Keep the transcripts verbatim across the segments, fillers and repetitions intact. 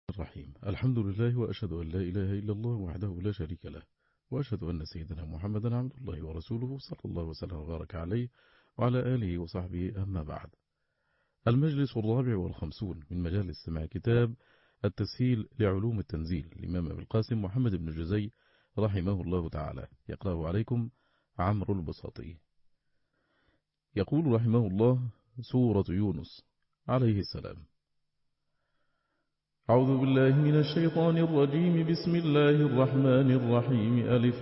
الرحيم. الحمد لله وأشهد أن لا إله إلا الله وحده لا شريك له، وأشهد أن سيدنا محمدا عبد الله ورسوله صلى الله وسلم وبارك عليه وعلى آله وصحبه. أما بعد، المجلس الرابع والخمسون من مجالس سماع كتاب التسهيل لعلوم التنزيل للإمام أبي القاسم محمد بن جزي رحمه الله تعالى، يقرأه عليكم عمرو البساطي. يقول رحمه الله: سورة يونس عليه السلام. أعوذ بالله من الشيطان الرجيم. بسم الله الرحمن الرحيم. ألف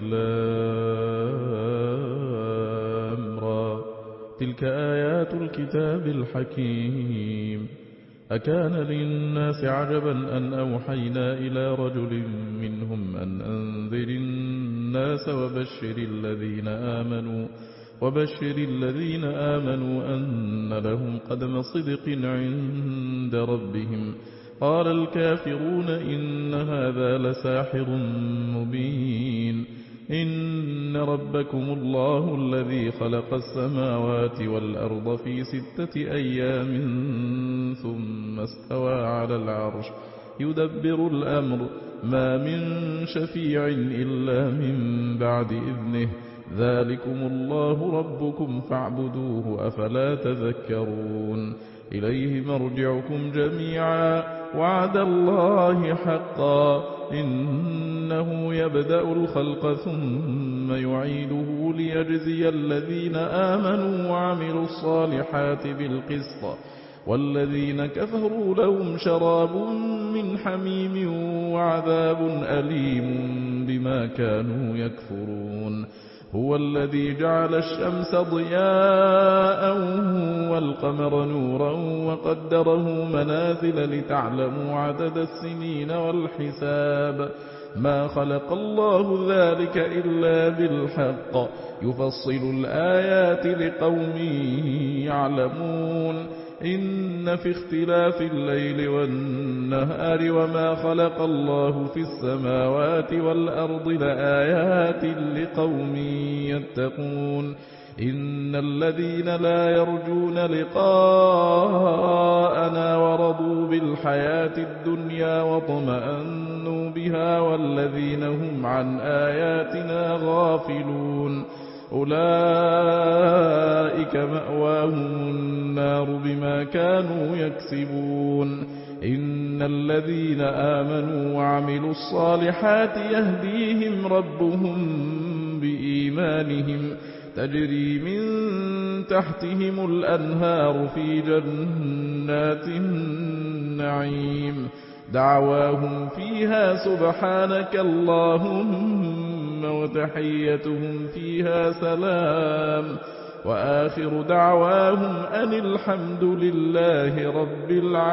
لام را، تلك آيات الكتاب الحكيم. أكان للناس عجبا أن أوحينا إلى رجل منهم أن أنذر الناس وبشر الذين آمنوا وبشر الذين آمنوا أن لهم قدم صدق عند ربهم. قال الكافرون إن هذا لساحر مبين. إن ربكم الله الذي خلق السماوات والأرض في ستة أيام ثم استوى على العرش يدبر الأمر ما من شفيع إلا من بعد إذنه. ذلكم الله ربكم فاعبدوه أفلا تذكرون. إليه مرجعكم جميعا وعد الله حقا إنه يبدأ الخلق ثم يعيده ليجزي الذين آمنوا وعملوا الصالحات بالقسط والذين كفروا لهم شراب من حميم وعذاب أليم بما كانوا يكفرون. هو الذي جعل الشمس ضياء والقمر نورا وقدره منازل لتعلموا عدد السنين والحساب. ما خلق الله ذلك إلا بالحق يفصل الآيات لقوم يعلمون. إن في اختلاف الليل والنهار وما خلق الله في السماوات والأرض لآيات لقوم يتقون. إن الذين لا يرجون لقاءنا ورضوا بالحياة الدنيا واطمأنوا بها والذين هم عن آياتنا غافلون أولئك مأواهم النار بما كانوا يكسبون. إن الذين آمنوا وعملوا الصالحات يهديهم ربهم بإيمانهم تجري من تحتهم الأنهار في جنات النعيم. دعواهم فيها سبحانك اللهم وتحيتهم فيها سلام وآخر دعواهم أن الحمد لله رب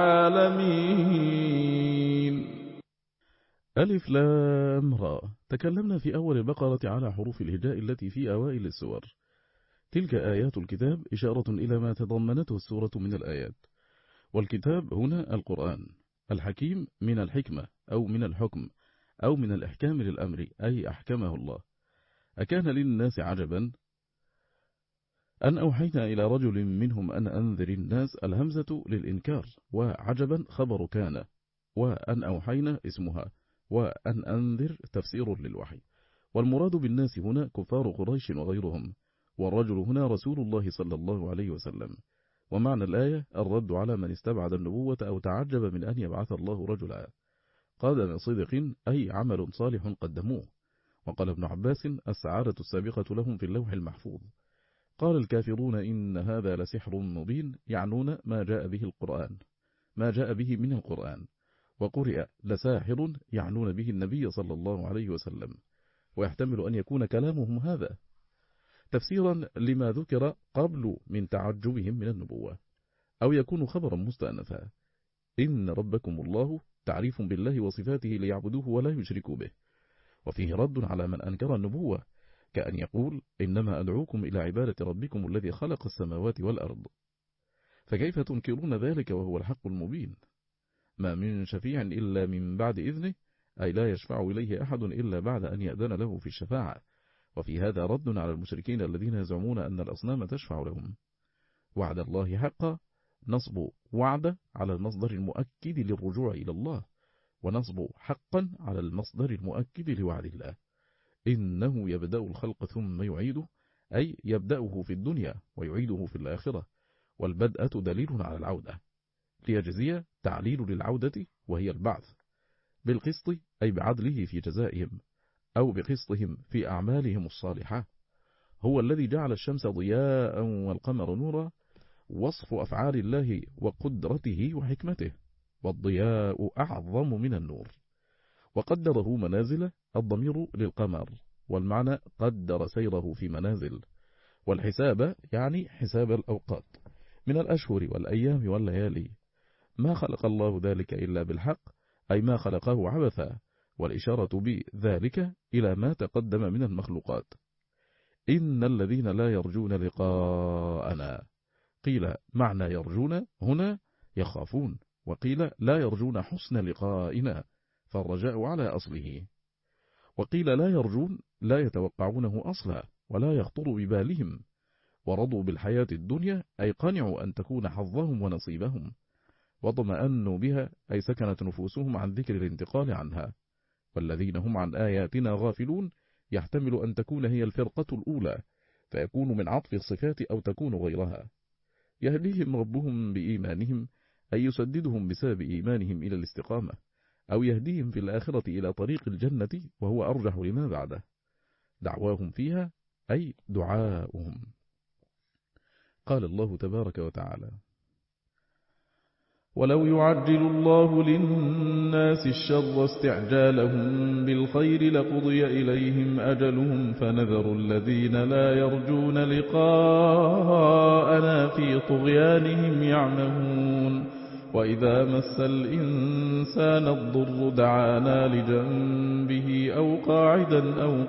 العالمين. ألف لام را. تكلمنا في أول البقرة على حروف الهجاء التي في أوائل السور. تلك آيات الكتاب إشارة إلى ما تضمنته السورة من الآيات. والكتاب هنا القرآن. الحكيم من الحكمة أو من الحكم أو من الإحكام للأمر، أي أحكمه الله. أكان للناس عجبا أن أوحينا إلى رجل منهم أن أنذر الناس، الهمزة للإنكار، وعجبا خبر كان، وأن أوحينا اسمها، وأن أنذر تفسير للوحي. والمراد بالناس هنا كفار قريش وغيرهم، والرجل هنا رسول الله صلى الله عليه وسلم. ومعنى الآية الرد على من استبعد النبوة أو تعجب من أن يبعث الله رجلا. قدم صدق أي عمل صالح قدموه. وقال ابن عباس السعادة السابقة لهم في اللوح المحفوظ. قال الكافرون إن هذا لسحر مبين، يعنون ما جاء به القرآن ما جاء به من القرآن. وقرئ لساحر يعنون به النبي صلى الله عليه وسلم، ويحتمل أن يكون كلامهم هذا تفسيرا لما ذكر قبل من تعجبهم من النبوة، أو يكون خبرا مستأنفا. إن ربكم الله تعريف بالله وصفاته ليعبدوه ولا يشركوا به، وفيه رد على من أنكر النبوة، كأن يقول إنما أدعوكم إلى عبادة ربكم الذي خلق السماوات والأرض، فكيف تنكرون ذلك وهو الحق المبين؟ ما من شفيع إلا من بعد إذنه، أي لا يشفع إليه أحد إلا بعد أن يأذن له في الشفاعة. وفي هذا رد على المشركين الذين يزعمون أن الأصنام تشفع لهم. وعد الله حقا، نصب وعد على المصدر المؤكد للرجوع إلى الله، ونصب حقا على المصدر المؤكد لوعد الله. إنه يبدأ الخلق ثم يعيده، أي يبدأه في الدنيا ويعيده في الآخرة، والبدءة دليل على العودة. ليجزي تعليل للعودة وهي البعث، بالقسط أي بعدله في جزائهم، أو بقسطهم في أعمالهم الصالحة. هو الذي جعل الشمس ضياء والقمر نورا، وصف أفعال الله وقدرته وحكمته، والضياء أعظم من النور. وقدره منازل، الضمير للقمر، والمعنى قدر سيره في منازل. والحساب يعني حساب الأوقات من الأشهر والأيام والليالي. ما خلق الله ذلك إلا بالحق، أي ما خلقه عبثا، والإشارة بذلك إلى ما تقدم من المخلوقات. إن الذين لا يرجون لقاءنا، قيل معنى يرجون هنا يخافون، وقيل لا يرجون حسن لقائنا، فالرجاء على أصله. وقيل لا يرجون لا يتوقعونه أصلا ولا يخطر ببالهم، ورضوا بالحياة الدنيا أي قنعوا أن تكون حظهم ونصيبهم، واطمأنوا بها أي سكنت نفوسهم عن ذكر الانتقال عنها. والذين هم عن آياتنا غافلون يحتمل أن تكون هي الفرقة الأولى، فيكون من عطف الصفات أو تكون غيرها. يهديهم ربهم بإيمانهم أي يسددهم بسبب إيمانهم إلى الاستقامة، أو يهديهم في الآخرة إلى طريق الجنة وهو أرجح لما بعده. دعواهم فيها أي دعاؤهم. قال الله تبارك وتعالى: ولو يعجل الله للناس الشر استعجالهم بالخير لقضي إليهم أجلهم فنذر الذين لا يرجون لقاءنا في طغيانهم يعمهون. وإذا مس الإنسان الضر دعانا لجنبه أو قاعدا أو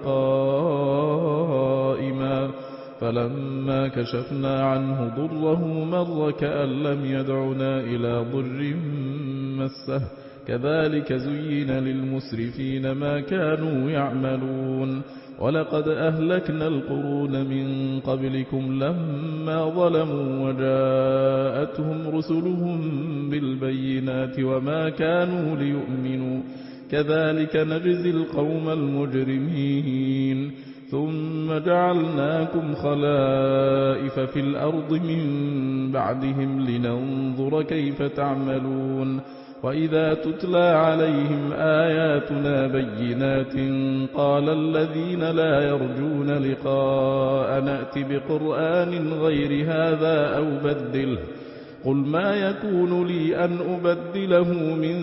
قائما فلما كشفنا عنه ضره مر كأن لم يدعنا إلى ضر مسه كذلك زين للمسرفين ما كانوا يعملون. ولقد أهلكنا القرون من قبلكم لما ظلموا وجاءتهم رسلهم بالبينات وما كانوا ليؤمنوا كذلك نجزي القوم المجرمين. ثم جعلناكم خلائف في الأرض من بعدهم لننظر كيف تعملون. وإذا تتلى عليهم آياتنا بينات قال الذين لا يرجون لقاء نأت بقرآن غير هذا أو بدله قل ما يكون لي أن أبدله من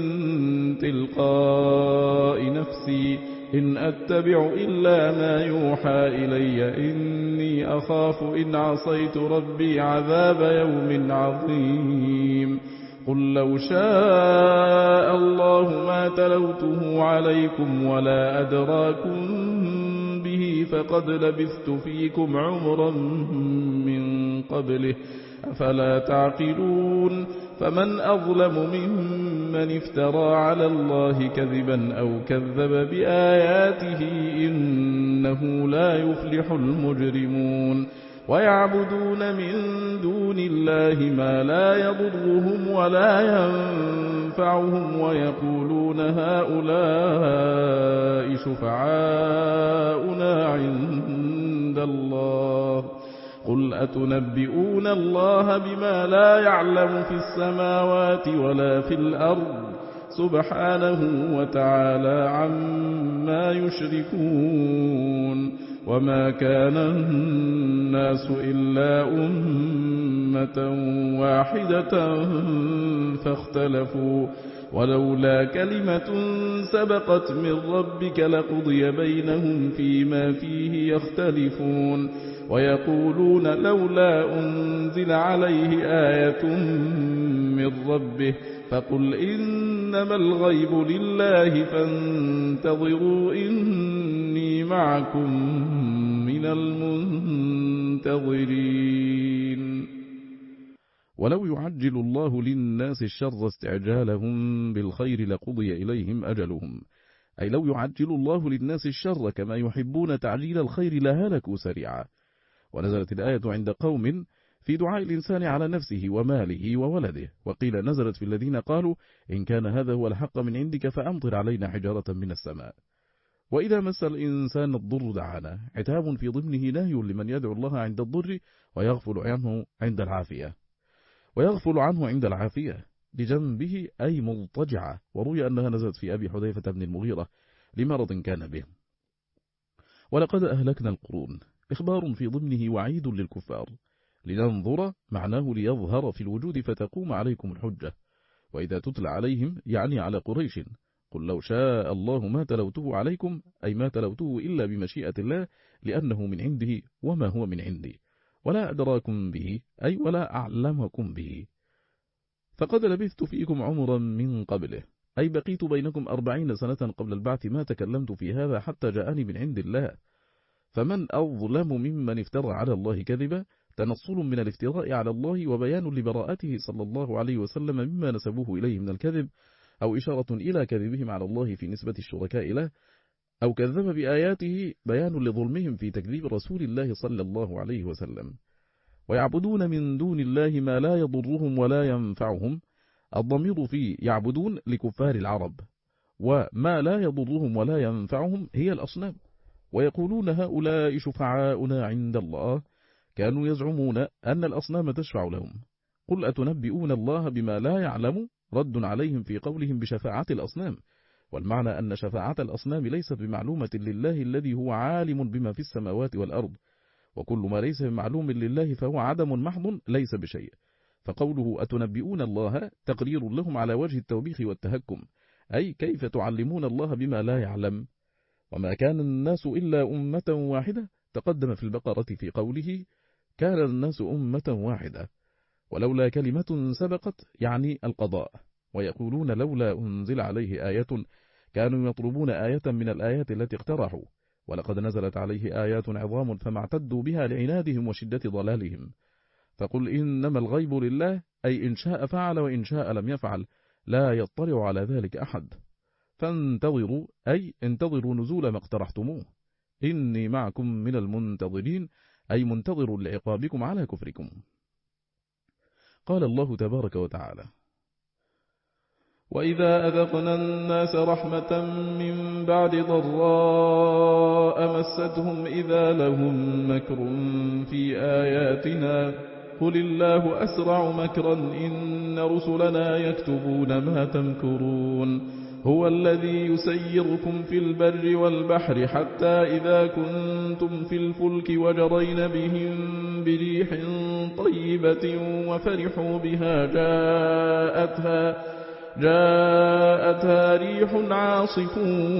تلقاء نفسي إن أتبع إلا ما يوحى إلي إني أخاف إن عصيت ربي عذاب يوم عظيم. قل لو شاء الله ما تلوته عليكم ولا أدراكم به فقد لبثت فيكم عمرا من قبله أفلا تعقلون. فمن أظلم ممن افترى على الله كذبا أو كذب بآياته إنه لا يفلح المجرمون. ويعبدون من دون الله ما لا يضرهم ولا ينفعهم ويقولون هؤلاء شفعاؤنا عند الله قل أتنبئون الله بما لا يعلم في السماوات ولا في الأرض سبحانه وتعالى عما يشركون. وما كان الناس إلا أمة واحدة فاختلفوا ولولا كلمة سبقت من ربك لقضي بينهم فيما فيه يختلفون. ويقولون لولا أنزل عليه آية من ربه فقل إنما الغيب لله فانتظروا إني معكم من المنتظرين. ولو يعجل الله للناس الشر استعجالهم بالخير لقضي إليهم أجلهم، أي لو يعجل الله للناس الشر كما يحبون تعجيل الخير لهلكوا سريعا. ونزلت الآية عند قوم في دعاء الإنسان على نفسه وماله وولده. وقيل نزلت في الذين قالوا إن كان هذا هو الحق من عندك فأمطر علينا حجارة من السماء. وإذا مس الإنسان الضر دعانا، عتاب في ضمنه نهي لمن يدعو الله عند الضر ويغفل عنه عند العافية ويغفل عنه عند العافية لجنبه أي مضطجعة. وروي أنها نزلت في أبي حذيفة بن المغيرة لمرض كان به. ولقد أهلكنا القرون، إخبار في ضمنه وعيد للكفار. لننظر معناه ليظهر في الوجود فتقوم عليكم الحجة. وإذا تتلى عليهم يعني على قريش قل لو شاء الله ما تلوته عليكم، أي ما تلوته إلا بمشيئة الله لأنه من عنده وما هو من عندي، ولا أدراكم به أي ولا أعلمكم به. فقد لبثت فيكم عمرا من قبله، أي بقيت بينكم أربعين سنة قبل البعث ما تكلمت في هذا حتى جاءني من عند الله. فمن أظلم ممن افترى على الله كذبا، تنصل من الافتراء على الله وبيان لبراءته صلى الله عليه وسلم مما نسبوه إليه من الكذب، أو إشارة إلى كذبهم على الله في نسبة الشركاء له، أو كذب بآياته بيان لظلمهم في تكذيب رسول الله صلى الله عليه وسلم. ويعبدون من دون الله ما لا يضرهم ولا ينفعهم، الضمير في يعبدون لكفار العرب، وما لا يضرهم ولا ينفعهم هي الأصنام. ويقولون هؤلاء شفعاؤنا عند الله، كانوا يزعمون أن الأصنام تشفع لهم. قل أتنبئون الله بما لا يعلم، رد عليهم في قولهم بشفاعة الأصنام، والمعنى أن شفاعة الأصنام ليست بمعلومة لله الذي هو عالم بما في السماوات والأرض، وكل ما ليس بمعلوم لله فهو عدم محض ليس بشيء. فقوله أتنبئون الله تقرير لهم على وجه التوبيخ والتهكم، أي كيف تعلمون الله بما لا يعلم. وما كان الناس إلا أمة واحدة تقدم في البقرة في قوله كان الناس أمة واحدة، ولولا كلمة سبقت يعني القضاء. ويقولون لولا أنزل عليه آية، كانوا يطلبون آية من الآيات التي اقترحوا، ولقد نزلت عليه آيات عظام فما اعتدوا بها لعنادهم وشدة ضلالهم. فقل إنما الغيب لله، أي إن شاء فعل وإن شاء لم يفعل، لا يطلع على ذلك أحد. فانتظروا أي انتظروا نزول ما اقترحتموه. إني معكم من المنتظرين، أي منتظر لعقابكم على كفركم. قال الله تبارك وتعالى وإذا أذقنا الناس رحمة من بعد ضراء مستهم إذا لهم مكر في آياتنا قل الله أسرع مكرا إن رسلنا يكتبون ما تمكرون. هو الذي يسيركم في البر والبحر حتى إذا كنتم في الفلك وجرين بهم بريح طيبة وفرحوا بها جاءتها جاءتها ريح عاصف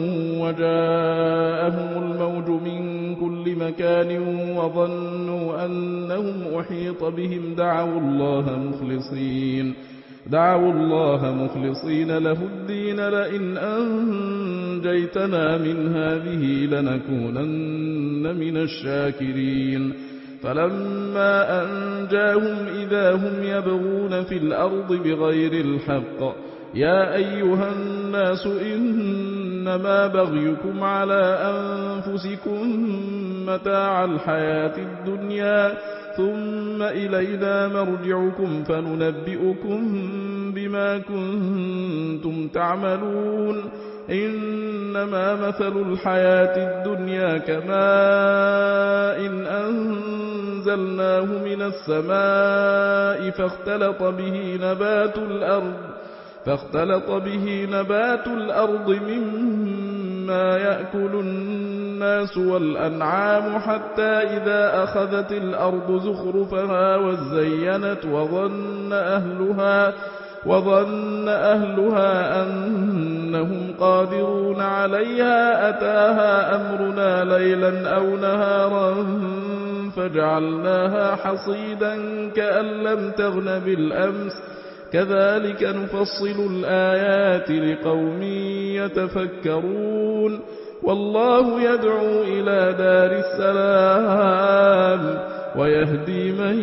وجاءهم الموج من كل مكان وظنوا أنهم أحيط بهم دعوا الله مخلصين دعوا الله مخلصين له الدين لئن أنجيتنا من هذه لنكونن من الشاكرين. فلما أنجاهم إذا هم يبغون في الأرض بغير الحق يا أيها الناس إنما بغيكم على أنفسكم متاع الحياة الدنيا ثم إلينا مرجعكم فننبئكم بما كنتم تعملون. إنما مثل الحياة الدنيا كماء إن أنزلناه من السماء فاختلط به نبات الأرض فاختلط به نبات الأرض مما يأكل الناس والأنعام حتى إذا أخذت الأرض زخرفها وزينت وظن أهلها وظن أهلها أنهم قادرون عليها أتاها أمرنا ليلا أو نهارا فجعلناها حصيدا كأن لم تغن بالأمس كذلك نفصل الآيات لقوم يتفكرون. والله يدعو إلى دار السلام ويهدي من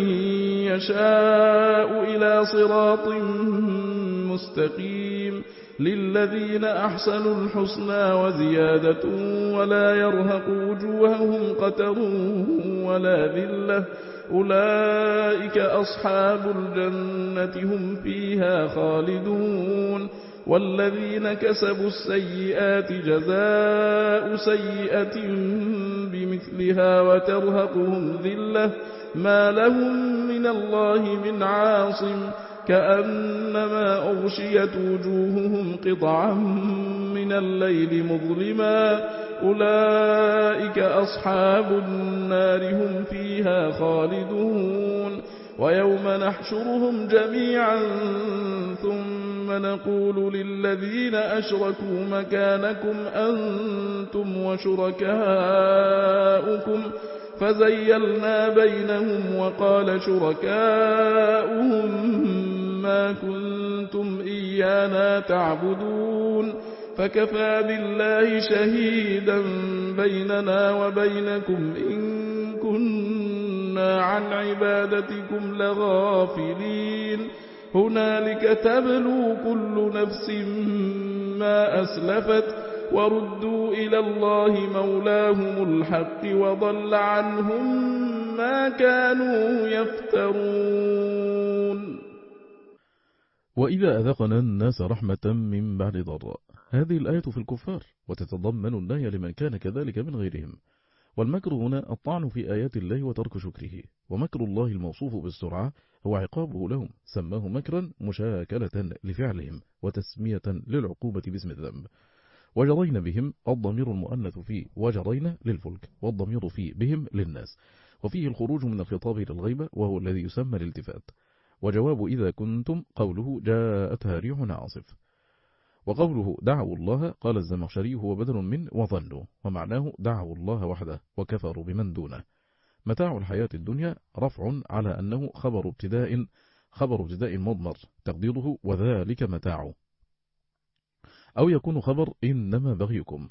يشاء إلى صراط مستقيم. للذين أحسنوا الحسنى وزيادة ولا يرهق وجوههم قتر ولا ذلة أولئك أصحاب الجنة هم فيها خالدون والذين كسبوا السيئات جزاء سيئة بمثلها وترهقهم ذلة ما لهم من الله من عاصم كأنما أغشيت وجوههم قطعا من الليل مظلما أولئك أصحاب النار هم فيها خالدون ويوم نحشرهم جميعا ثم نقول للذين أشركوا مكانكم أنتم وشركاؤكم فزيلنا بينهم وقال شركاؤهم ما كنتم إيانا تعبدون فكفى بالله شهيدا بيننا وبينكم إن كنا عن عبادتكم لغافلين هنالك تبلو كل نفس ما أسلفت وردوا إلى الله مولاهم الحق وضل عنهم ما كانوا يفترون. وإذا أذقنا الناس رحمة من بعد ضراء. هذه الآية في الكفار وتتضمن النهي لمن كان كذلك من غيرهم. والمكر هنا الطعن في آيات الله وترك شكره. ومكر الله الموصوف بالسرعة هو عقابه لهم، سماه مكرا مشاكلة لفعلهم وتسمية للعقوبة باسم الذنب. وجرينا بهم الضمير المؤنث فيه وجرينا للفلك، والضمير فيه بهم للناس، وفيه الخروج من الخطاب إلى الغيبة وهو الذي يسمى الالتفات. وجواب إذا كنتم قوله جاءتها ريح عاصف. وقوله دعوا الله قال الزمخشري هو بدل من وظنوا، ومعناه دعوا الله وحده وكفروا بمن دونه. متاع الحياة الدنيا رفع على أنه خبر ابتداء خبر ابتداء مضمر تقديره وذلك متاع، أو يكون خبر إنما بغيكم.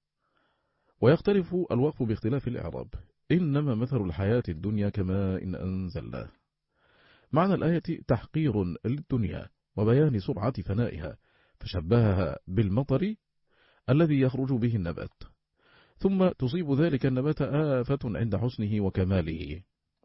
ويختلف الوقف باختلاف الإعراب. إنما مثل الحياة الدنيا كما إن أنزلناه. معنى الآية تحقير للدنيا وبيان سرعة فنائها، فشبهها بالمطر الذي يخرج به النبات، ثم تصيب ذلك النبات آفة عند حسنه وكماله،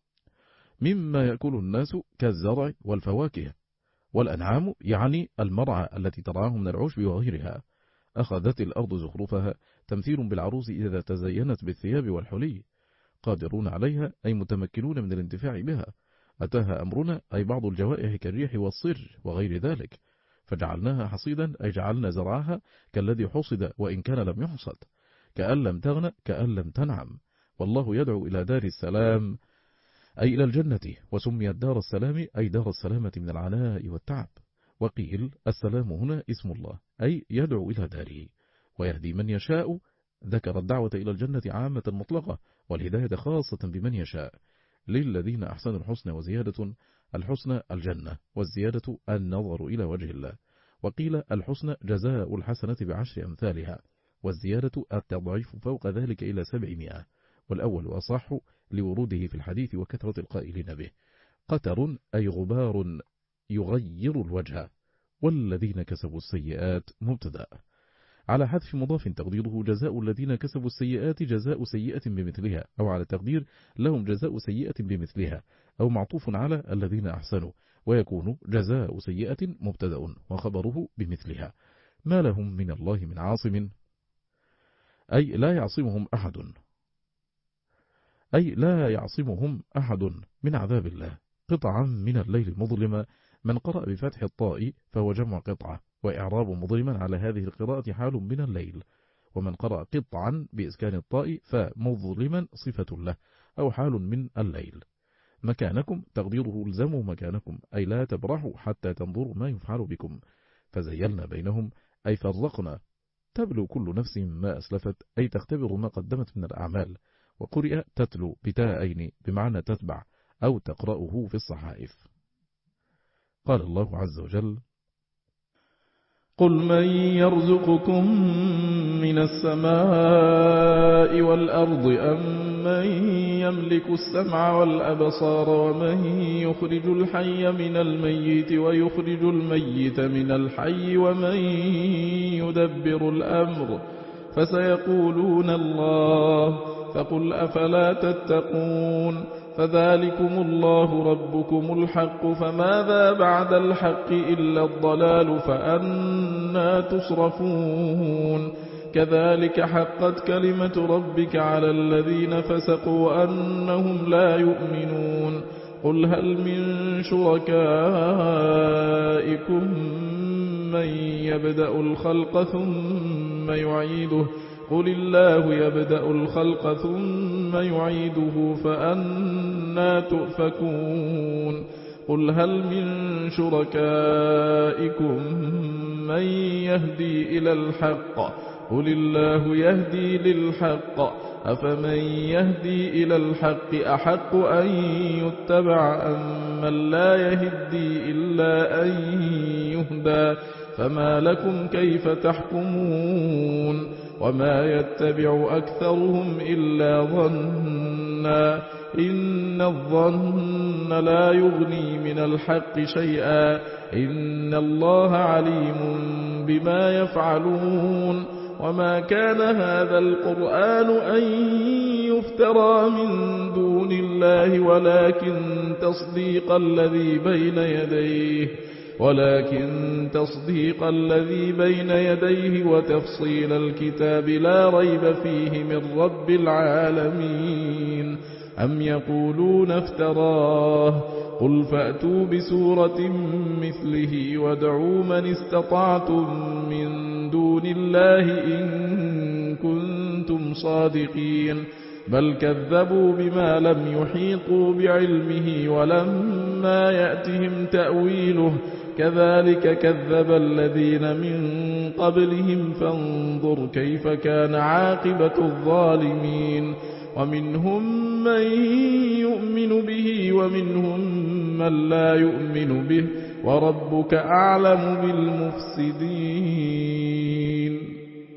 مما يأكل الناس كالزرع والفواكه، والأنعام يعني المرعى التي ترعاه من العشب وغيرها. أخذت الأرض زخرفها تمثيل بالعروس إذا تزينت بالثياب والحلي، قادرون عليها أي متمكنون من الانتفاع بها. أتاها أمرنا أي بعض الجوائح كالريح والصر وغير ذلك، فجعلناها حصيدا أي جعلنا زرعها كالذي حصد وإن كان لم يحصد، كأن لم تغن كأن لم تنعم. والله يدعو إلى دار السلام أي إلى الجنة، وسميت دار السلام أي دار السلامة من العناء والتعب. وقيل السلام هنا اسم الله أي يدعو إلى داره، ويهدي من يشاء. ذكر الدعوة إلى الجنة عامة مطلقة، والهداية خاصة بمن يشاء. للذين أحسنوا الحسنى وزيادة، الحسنى الجنة والزيادة النظر إلى وجه الله. وقيل الحسنى جزاء الحسنة بعشر أمثالها، والزيادة التضعيف فوق ذلك إلى سبعمائة، والأول أصح لوروده في الحديث وكثرة القائلين به. قتر أي غبار يغير الوجه. والذين كسبوا السيئات مبتدأ على حذف مضاف تقديره جزاء الذين كسبوا السيئات جزاء سيئة بمثلها، أو على تقدير لهم جزاء سيئة بمثلها، أو معطوف على الذين أحسنوا، ويكون جزاء سيئة مبتدأ وخبره بمثلها. ما لهم من الله من عاصم أي لا يعصمهم أحد أي لا يعصمهم أحد من عذاب الله. قطعا من الليل مظلما، من قرأ بفتح الطاء فهو جمع قطعة، وإعراب مظلما على هذه القراءة حال من الليل. ومن قرأ قطعا بإسكان الطاء فمظلما صفة له أو حال من الليل. مكانكم تقديره الزموا مكانكم أي لا تبرحوا حتى تنظروا ما يفعل بكم. فزيلنا بينهم أي فرقنا. تبلو كل نفس ما أسلفت أي تختبر ما قدمت من الأعمال. وقرئ تتلو بتاءين بمعنى تتبع أو تقرأه في الصحائف. قال الله عز وجل: قل من يرزقكم من السماء والأرض أم من يملك السمع والأبصار ومن يخرج الحي من الميت ويخرج الميت من الحي ومن يدبر الأمر فسيقولون الله فقل أفلا تتقون فذلكم الله ربكم الحق فماذا بعد الحق إلا الضلال فأنى تصرفون كذلك حقت كلمة ربك على الذين فسقوا أنهم لا يؤمنون قل هل من شركائكم من يبدأ الخلق ثم يعيده قل الله يبدأ الخلق ثم يعيده فأنى تؤفكون قل هل من شركائكم من يهدي إلى الحق قل الله يهدي للحق أفمن يهدي إلى الحق أحق أن يتبع أم من لا يهدي إلا أن يهدى فما لكم كيف تحكمون وما يتبع أكثرهم إلا ظنا إن الظن لا يغني من الحق شيئا إن الله عليم بما يفعلون وما كان هذا القرآن أن يفترى من دون الله ولكن تصديق الذي بين يديه ولكن تصديق الذي بين يديه وتفصيل الكتاب لا ريب فيه من رب العالمين أم يقولون افتراه قل فأتوا بسورة مثله وادعوا من استطعتم من دون الله إن كنتم صادقين بل كذبوا بما لم يحيطوا بعلمه ولما يأتهم تأويله كذلك كذب الذين من قبلهم فانظر كيف كان عاقبة الظالمين ومنهم من يؤمن به ومنهم من لا يؤمن به وربك أعلم بالمفسدين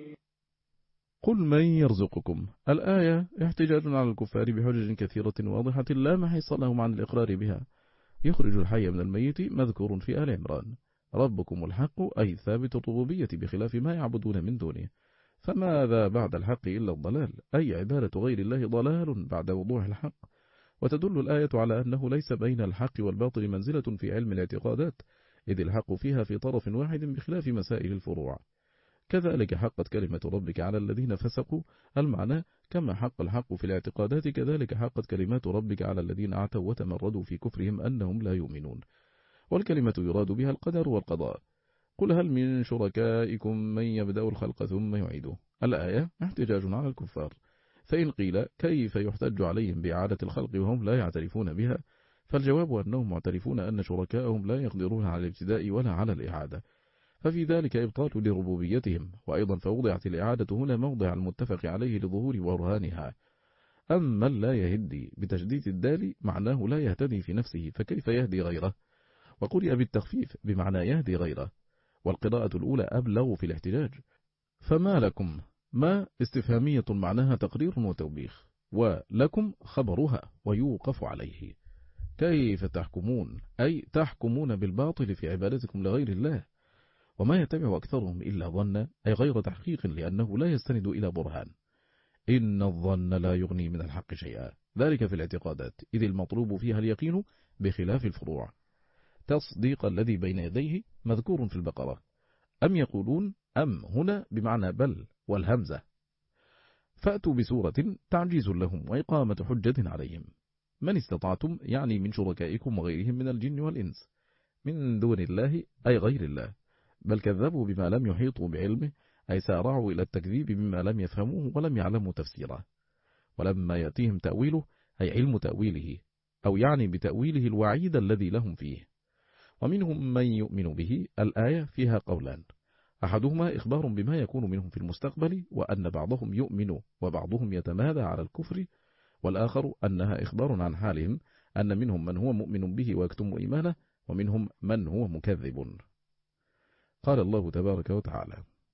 قل من يرزقكم. الآية احتجاج على الكفار بحجج كثيرة واضحة لا محيص لهم عن الإقرار بها. يخرج الحي من الميت مذكور في آل عمران. ربكم الحق أي ثابت الربوبية بخلاف ما يعبدون من دونه. فماذا بعد الحق إلا الضلال أي عبادة غير الله ضلال بعد وضوح الحق. وتدل الآية على أنه ليس بين الحق والباطل منزلة في علم الاعتقادات إذ الحق فيها في طرف واحد بخلاف مسائل الفروع. كذلك حقت كلمة ربك على الذين فسقوا المعنى كما حق الحق في الاعتقادات كذلك حقت كلمات ربك على الذين اعتوا وتمردوا في كفرهم أنهم لا يؤمنون. والكلمة يراد بها القدر والقضاء. قل هل من شركائكم من يبدأ الخلق ثم يعيده. الآية احتجاج على الكفار. فإن قيل كيف يحتج عليهم بإعادة الخلق وهم لا يعترفون بها فالجواب أنهم معترفون أن شركائهم لا يقدرون على الابتداء ولا على الإعادة ففي ذلك إبطال لربوبيتهم. وأيضا فوضعت الإعادة هنا موضع المتفق عليه لظهور برهانها. أما لا يهدي بتشديد الدال معناه لا يهتدي في نفسه فكيف يهدي غيره. وقرئ بالتخفيف بمعنى يهدي غيره. والقراءة الأولى أبلغ في الاحتجاج. فما لكم ما استفهامية معناها تقرير وتوبيخ ولكم خبرها ويوقف عليه. كيف تحكمون أي تحكمون بالباطل في عبادتكم لغير الله. وما يتبع أكثرهم إلا ظن أي غير تحقيق لأنه لا يستند إلى برهان. إن الظن لا يغني من الحق شيئا ذلك في الاعتقادات إذ المطلوب فيها اليقين بخلاف الفروع. تصديق الذي بين يديه مذكور في البقرة. أم يقولون أم هنا بمعنى بل والهمزة. فأتوا بسورة تعجيز لهم وإقامة حجة عليهم. من استطعتم يعني من شركائكم وغيرهم من الجن والإنس من دون الله أي غير الله. بل كذبوا بما لم يحيطوا بعلمه أي سارعوا إلى التكذيب بما لم يفهموه ولم يعلموا تفسيره. ولما يأتيهم تأويله أي علم تأويله أو يعني بتأويله الوعيد الذي لهم فيه. ومنهم من يؤمن به. الآية فيها قولان أحدهما إخبار بما يكون منهم في المستقبل وأن بعضهم يؤمن وبعضهم يتمادى على الكفر والآخر أنها إخبار عن حالهم أن منهم من هو مؤمن به ويكتم إيمانه ومنهم من هو مكذب. قال الله تبارك وتعالى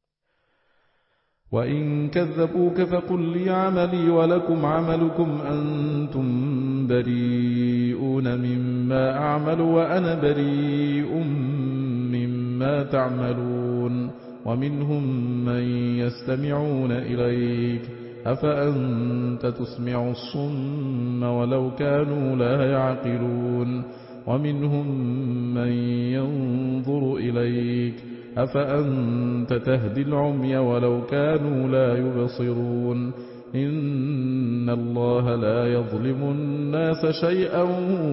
وإن كذبوك فقل لي عملي ولكم عملكم أنتم بريئون مما أعمل وأنا بريء مما تعملون. ومنهم من يستمعون إليك أفأنت تسمع الصم ولو كانوا لا يعقلون ومنهم من ينظر إليك أفأنت تهدي العمي ولو كانوا لا يبصرون إن الله لا يظلم الناس شيئا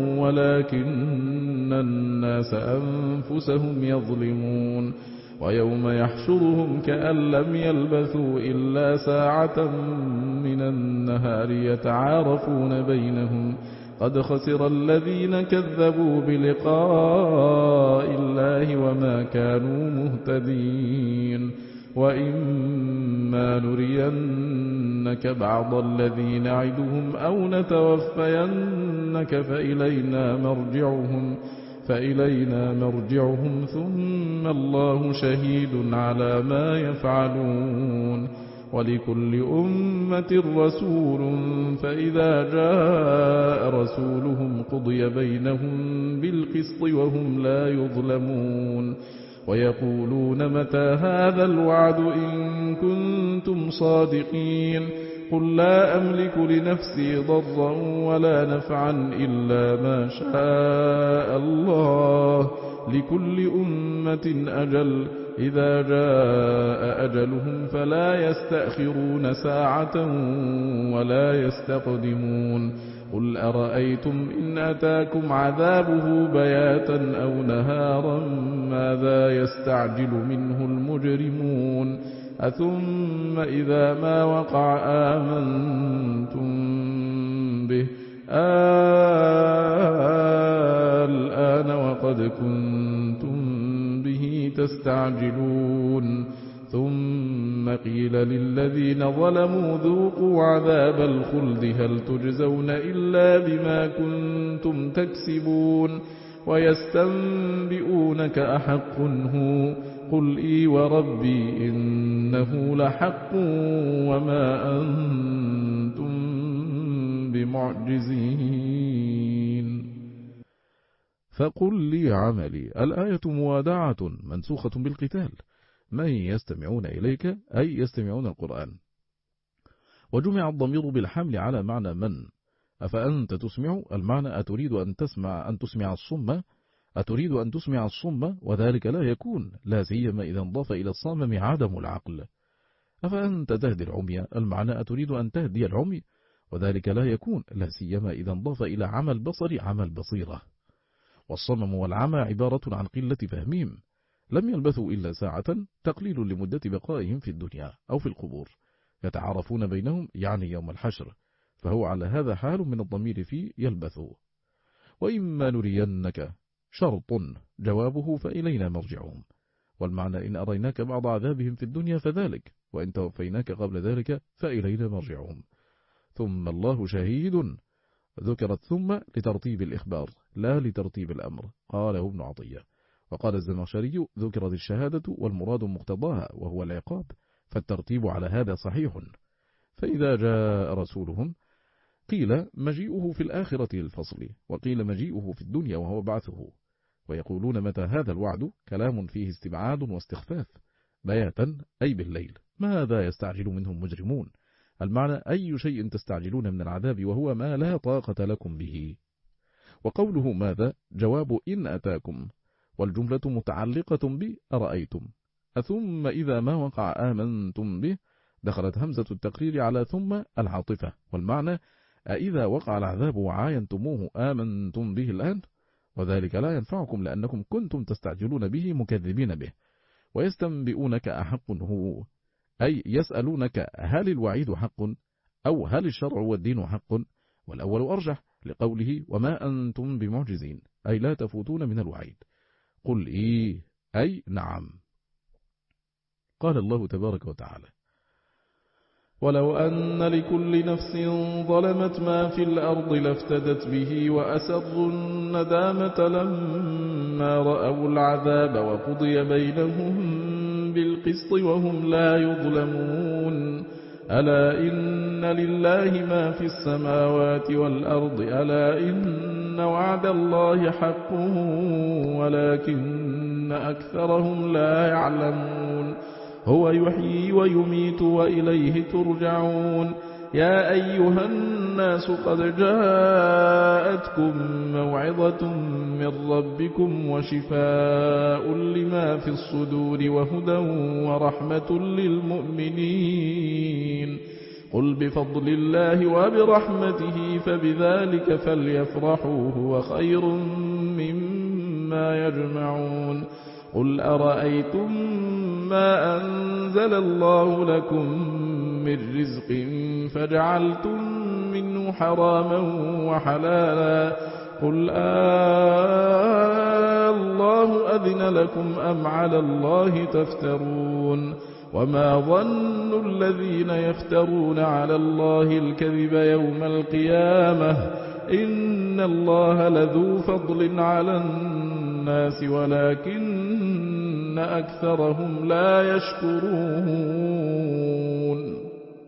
ولكن الناس أنفسهم يظلمون ويوم يحشرهم كأن لم يلبثوا إلا ساعة من النهار يتعارفون بينهم قد خسر الذين كذبوا بلقاء الله وما كانوا مهتدين وإما نرينك بعض الذي نعدهم أو نتوفينك فإلينا مرجعهم فإلينا مرجعهم ثم الله شهيد على ما يفعلون ولكل أمة رسول فإذا جاء رسولهم قضي بينهم بالقسط وهم لا يظلمون ويقولون متى هذا الوعد إن كنتم صادقين قل لا أملك لنفسي ضرا ولا نفعا إلا ما شاء الله لكل أمة أجل إذا جاء أجلهم فلا يستأخرون ساعة ولا يستقدمون قل أرأيتم إن أتاكم عذابه بياتا أو نهارا ماذا يستعجل منه المجرمون أثم إذا ما وقع آمنتم به الآن وقد كنتم به تستعجلون ثم قيل للذين ظلموا ذوقوا عذاب الخلد هل تجزون إلا بما كنتم تكسبون ويستنبئونك أحق هو قل إي وربي إنه لحق وما أنتم بمعجزين فقل لي عملي. الآية موادعة منسوخة بالقتال. من يستمعون إليك أي يستمعون القرآن، وجمع الضمير بالحمل على معنى من. أفأنت تسمع المعنى أتريد أن تسمع أن تسمع الصم أتريد أن تسمع الصم وذلك لا يكون لا سيما إذا انضاف إلى الصمم عدم العقل. أفأنت تهدي العمي المعنى أتريد أن تهدي العمي وذلك لا يكون لا سيما إذا انضاف إلى عمى البصر عمى البصيرة. والصمم والعمى عبارة عن قلة فهمهم، لم يلبثوا إلا ساعة تقليل لمدة بقائهم في الدنيا أو في القبور، يتعارفون بينهم يعني يوم الحشر، فهو على هذا حال من الضمير في يلبثوا. وإما نرينك شرط جوابه فإلينا مرجعهم، والمعنى إن أريناك بعض عذابهم في الدنيا فذلك، وإن توفيناك قبل ذلك فإلينا مرجعهم. ثم الله شهيد ذكرت ثم لترتيب الإخبار لا لترتيب الأمر، قاله ابن عطية. وقال الزمخشري ذكرت الشهادة والمراد مقتضاها وهو العقاب، فالترتيب على هذا صحيح. فإذا جاء رسولهم قيل مجيئه في الآخرة للفصل، وقيل مجيئه في الدنيا وهو بعثه. ويقولون متى هذا الوعد كلام فيه استبعاد واستخفاف، بياتا أي بالليل، ماذا يستعجل منهم مجرمون، المعنى أي شيء تستعجلون من العذاب وهو ما لا طاقة لكم به. وقوله ماذا جواب إن أتاكم، والجملة متعلقة ب أرأيتم. أثم إذا ما وقع آمنتم به دخلت همزة التقرير على ثم العاطفة، والمعنى أإذا وقع العذاب وعاينتموه آمنتم به الآن، وذلك لا ينفعكم لأنكم كنتم تستعجلون به مكذبين به. ويستنبئونك أحق هو، أي يسألونك هل الوعيد حق أو هل الشرع والدين حق، والأول أرجح لقوله وما أنتم بمعجزين، أي لا تفوتون من الوعيد. قل إيه أي نعم. قال الله تبارك وتعالى ولو أن لكل نفس ظلمت ما في الأرض لافتدت به وأسروا الندامة لما رأوا العذاب وقضي بينهم بالقسط وهم لا يظلمون. ألا إن لله ما في السماوات والأرض ألا إن وعد الله حق ولكن أكثرهم لا يعلمون. هو يحيي ويميت وإليه ترجعون يا أيها الناس قد جاءتكم موعظة من ربكم وشفاء لما في الصدور وهدى ورحمة للمؤمنين قل بفضل الله وبرحمته فبذلك فليفرحوا هو خير مما يجمعون قل أرأيتم ما أنزل الله لكم من رزق فجعلتم منه حراما وحلالا قل آه الله أذن لكم أم على الله تفترون وما ظن الذين يفترون على الله الكذب يوم القيامة إن الله لذو فضل على الناس ولكن أكثرهم لا يشكرون.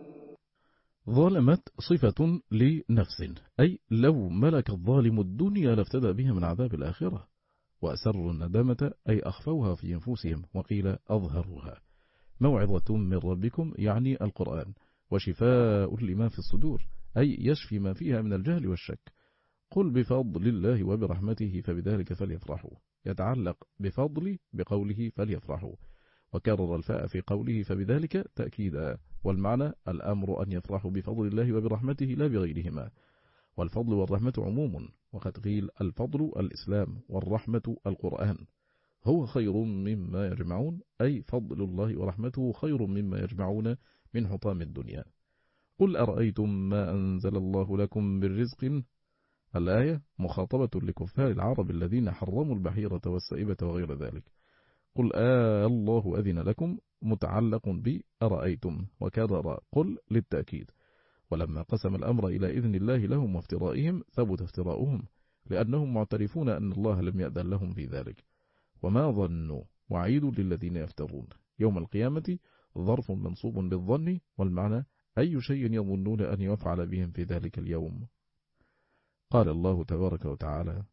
ظلمت صفة لنفس، أي لو ملك الظالم الدنيا لافتدى بها من عذاب الآخرة. وأسروا الندامة أي أخفوها في أنفسهم، وقيل أظهروها. موعظة من ربكم يعني القرآن، وشفاء لما في الصدور أي يشفي ما فيها من الجهل والشك. قل بفضل الله وبرحمته فبذلك فليفرحوا، يتعلق بفضل بقوله فليفرحوا، وكرر الفاء في قوله فبذلك تأكيدا، والمعنى الأمر أن يفرحوا بفضل الله وبرحمته لا بغيرهما. والفضل والرحمة عموم، وقد قيل الفضل الإسلام والرحمة القرآن. هو خير مما يجمعون أي فضل الله ورحمته خير مما يجمعون من حطام الدنيا. قل أرأيتم ما أنزل الله لكم من رزق. الآية مخاطبة لكفار العرب الذين حرموا البحيرة والسائبة وغير ذلك. قل آه الله أذن لكم متعلق بأرأيتم، وكرر قل للتأكيد. ولما قسم الأمر إلى إذن الله لهم وافترائهم ثبت افتراؤهم، لأنهم معترفون أن الله لم يأذن لهم في ذلك. وما ظنوا وعيد للذين يفترون. يوم القيامة ظرف منصوب بالظن، والمعنى أي شيء يظنون أن يفعل بهم في ذلك اليوم. قال الله تبارك وتعالى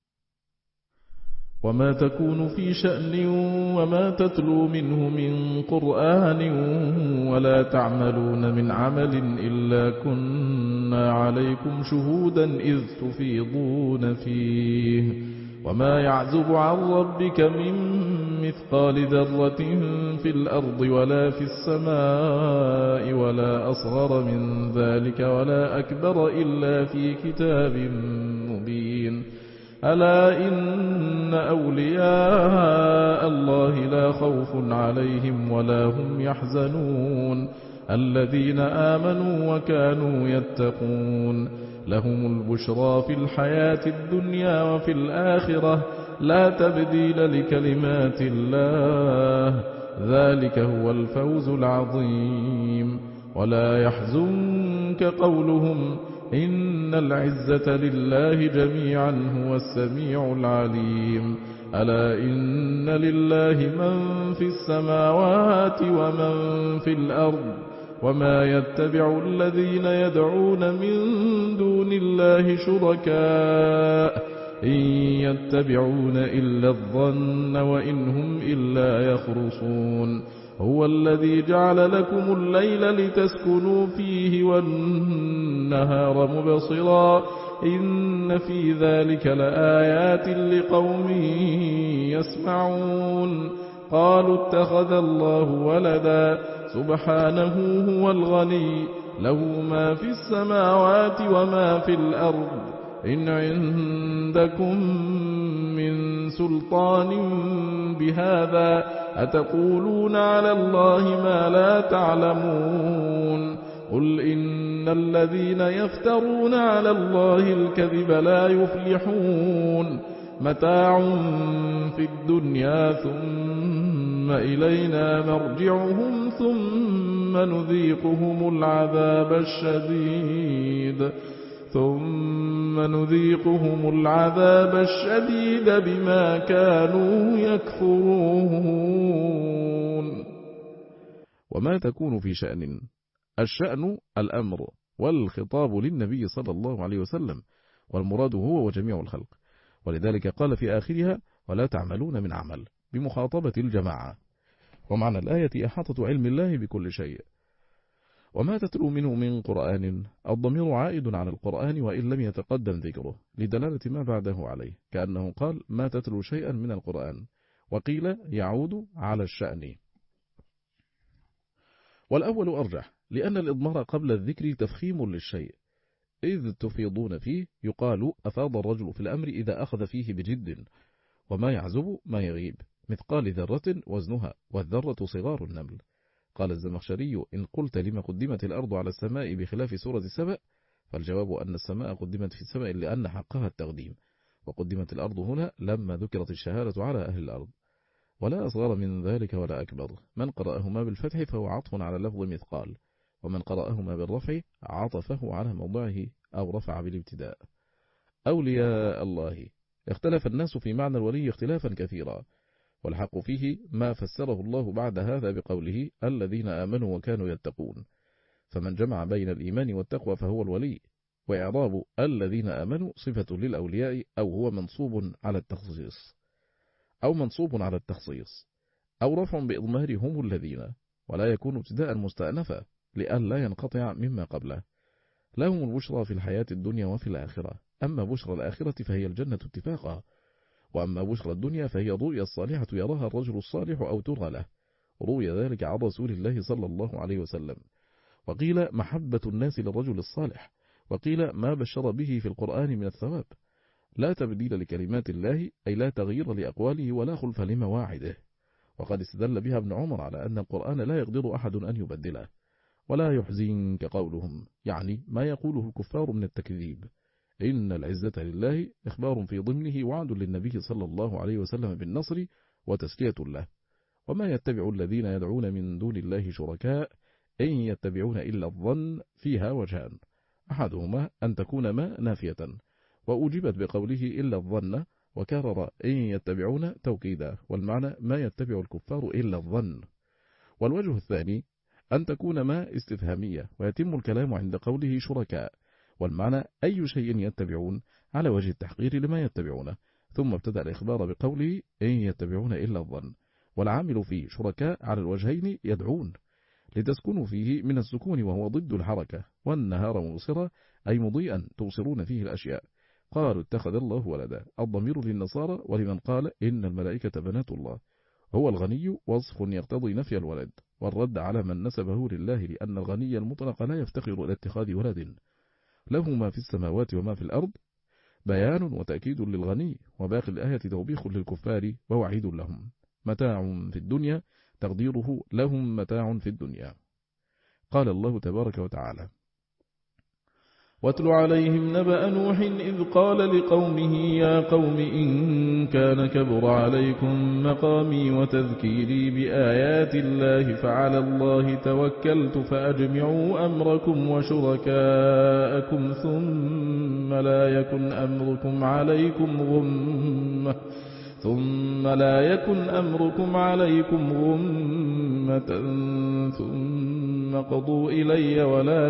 وما تكون في شأن وما تتلو منه من قرآن ولا تعملون من عمل إلا كنا عليكم شهودا إذ تفيضون فيه وما يعزب عن ربك من مثقال ذرة في الأرض ولا في السماء ولا أصغر من ذلك ولا أكبر إلا في كتاب مبين. ألا إن أولياء الله لا خوف عليهم ولا هم يحزنون الذين آمنوا وكانوا يتقون لهم البشرى في الحياة الدنيا وفي الآخرة لا تبديل لكلمات الله ذلك هو الفوز العظيم. ولا يحزنك قولهم إن العزة لله جميعا هو السميع العليم. ألا إن لله من في السماوات ومن في الأرض وما يتبع الذين يدعون من دون الله شركاء إن يتبعون إلا الظن وإن هم إلا يخرصون. هو الذي جعل لكم الليل لتسكنوا فيه والنهار مبصرا إن في ذلك لآيات لقوم يسمعون. قالوا اتخذ الله ولدا سبحانه هو الغني له ما في السماوات وما في الأرض إن عندكم من سلطان بهذا أتقولون على الله ما لا تعلمون. قل إن الذين يفترون على الله الكذب لا يفلحون متاع في الدنيا ثم إلينا مرجعهم ثم نذيقهم العذاب الشديد ثم نذيقهم العذاب الشديد بما كانوا يكفرون. وما تكون في شأن. الشأن الأمر، والخطاب للنبي صلى الله عليه وسلم، والمراد هو وجميع الخلق. ولذلك قال في آخرها ولا تعملون من عمل بمخاطبة الجماعة. ومعنى الآية إحاطة علم الله بكل شيء. وما تتلو منه من قرآن، الضمير عائد على القرآن وإن لم يتقدم ذكره لدلالة ما بعده عليه، كأنه قال ما تتلو شيئا من القرآن، وقيل يعود على الشأن. والأول أرجح، لأن الإضمار قبل الذكر تفخيم للشيء، إذ تفيضون فيه يقال أفاض الرجل في الأمر إذا أخذ فيه بجد، وما يعزب ما يغيب، مثقال ذرة وزنها، والذرة صغار النمل. قال الزمخشري إن قلت لما قدمت الأرض على السماء بخلاف سورة السبأ، فالجواب أن السماء قدمت في السماء لأن حقها التقديم، وقدمت الأرض هنا لما ذكرت الشهادة على أهل الأرض، ولا أصغر من ذلك ولا أكبر. من قرأهما بالفتح فهو عطف على لفظ مثقال، ومن قرأهما بالرفع عطفه على موضعه أو رفع بالابتداء. أولياء الله، اختلف الناس في معنى الولي اختلافا كثيرا، والحق فيه ما فسره الله بعد هذا بقوله الذين آمنوا وكانوا يتقون، فمن جمع بين الإيمان والتقوى فهو الولي، وإعراب الذين آمنوا صفة للأولياء أو هو منصوب على التخصيص أو منصوب على التخصيص أو رفع بإضمار هم الذين، ولا يكون ابتداء مستأنفا لئلا ينقطع مما قبله. لهم البشرى في الحياة الدنيا وفي الآخرة، أما بشرى الآخرة فهي الجنة اتفاقا، وأما بشرى الدنيا فهي الرؤيا الصالحة يراها الرجل الصالح أو ترى له، روي ذلك عن رسول الله صلى الله عليه وسلم. وقيل محبة الناس للرجل الصالح، وقيل ما بشر به في القرآن من الثواب. لا تبديل لكلمات الله، أي لا تغيير لأقواله ولا خلف لمواعده. وقد استدل بها ابن عمر على أن القرآن لا يقدر أحد أن يبدله. ولا يحزنك قولهم، يعني ما يقوله الكفار من التكذيب. إن العزة لله إخبار في ضمنه وعد للنبي صلى الله عليه وسلم بالنصر وتسلية له. وما يتبع الذين يدعون من دون الله شركاء إن يتبعون إلا الظن فيها وجهان، أحدهما أن تكون ما نافية، وأجيبت بقوله إلا الظن، وكرر إن يتبعون توكيدا، والمعنى ما يتبع الكفار إلا الظن. والوجه الثاني أن تكون ما استفهامية، ويتم الكلام عند قوله شركاء، والمعنى أي شيء يتبعون على وجه التحقير لما يتبعونه، ثم ابتدأ الإخبار بقوله إن يتبعون إلا الظن. والعامل فيه شركاء على الوجهين يدعون، لتسكنوا فيه من السكون وهو ضد الحركة، والنهار مبصرا أي مضيئا تبصرون فيه الأشياء. قالوا اتخذ الله ولدا، الضمير للنصارى ولمن قال إن الملائكة بنات الله. هو الغني وصف يقتضي نفي الولد، والرد على من نسبه لله، لأن الغني المطلق لا يفتقر إلى اتخاذ ولد. له ما في السماوات وما في الأرض، بيان وتأكيد للغني، وباقي الآية توبيخ للكفار ووعيد لهم. متاع في الدنيا، تقديره لهم متاع في الدنيا. قال الله تبارك وتعالى: واتل عليهم نبأ نوح إذ قال لقومه يا قوم إن كان كبر عليكم مقامي وتذكيري بآيات الله فعلى الله توكلت فأجمعوا أمركم وشركاءكم ثم لا يكن أمركم عليكم غمة ثم لا يكن أمركم عليكم غمة ثم قضوا إلي ولا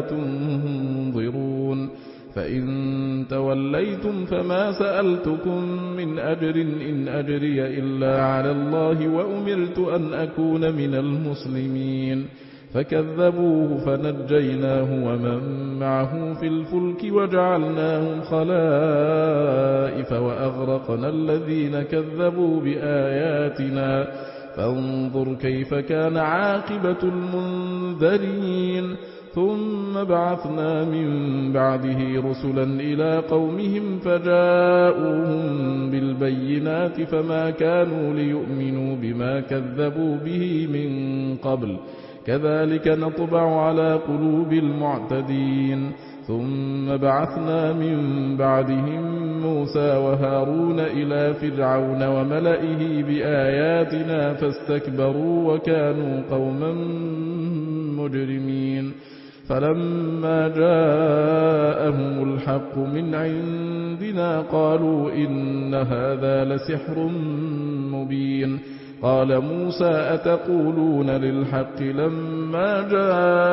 تنظرون. فإن توليتم فما سألتكم من أجر إن أجري إلا على الله وأمرت أن أكون من المسلمين. فكذبوه فنجيناه ومن معه في الفلك وجعلناهم خلائف وأغرقنا الذين كذبوا بآياتنا فانظر كيف كان عاقبة المنذرين. ثم بعثنا من بعده رسلا إلى قومهم فجاءوهم بالبينات فما كانوا ليؤمنوا بما كذبوا به من قبل كذلك نطبع على قلوب المعتدين. ثم بعثنا من بعدهم موسى وهارون إلى فرعون وملئه بآياتنا فاستكبروا وكانوا قوما مجرمين. فلما جاءهم الحق من عندنا قالوا إن هذا لسحر مبين. قال موسى أتقولون للحق لما